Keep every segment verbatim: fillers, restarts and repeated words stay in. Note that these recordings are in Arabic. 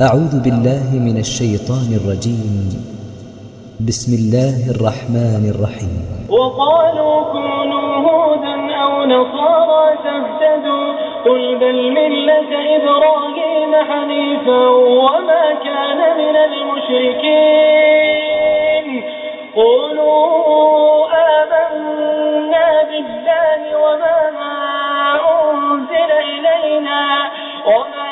أعوذ بالله من الشيطان الرجيم. بسم الله الرحمن الرحيم. وقالوا كونوا هودا أو نصارى تهتدوا قل بل ملة إبراهيم حنيفا وما كان من المشركين قولوا آمنا بالله وما أنزل إلينا وما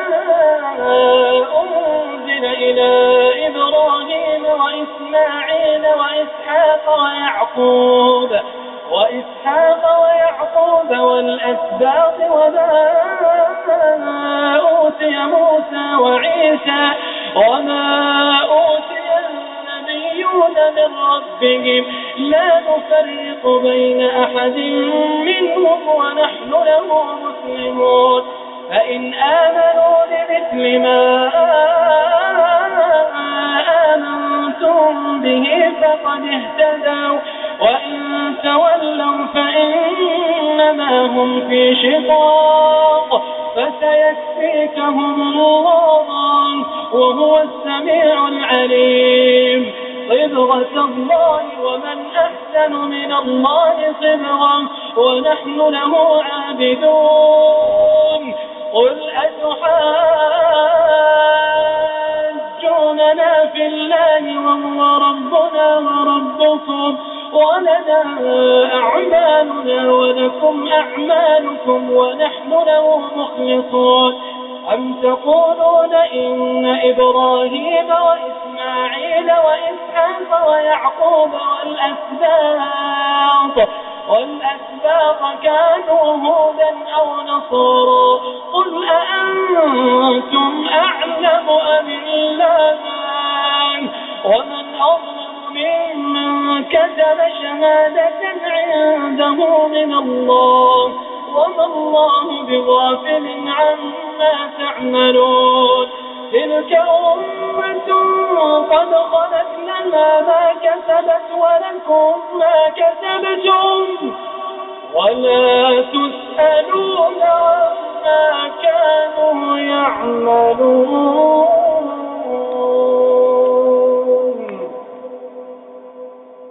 أنزل إلى إبراهيم وإسماعيل وإسحاق ويعقوب وإسحاق ويعقوب والأسباط وما أوتي موسى وعيسى وما أوتي النبيون من ربهم لا نفرق بين أحد منهم ونحن له مسلمون فإن آمنوا بمثل ما آمنتم به فقد اهتدوا وإن تولوا فإنما هم في شقاق فسيكفيكهم الله وهو السميع العليم صبغة الله ومن أحسن من الله صبغا ونحن له عابدون قل أتحاجوننا في الله وهو ربنا وربكم ولنا أعمالنا ولكم أعمالكم ونحن له مخلصون أم تقولون إن إبراهيم وإسماعيل وإسحاق ويعقوب والأسباط والأسباط كانوا هودا أو نصارى قل أأنتم أعلم أم الله ومن أظلم ممن كتب شهادة عنده من الله وما الله بغافل عما تعملون تلك أمة قد خلت لها ما كسبت ولكم ما كسبتم ولا تسألون عما كانوا يعملون.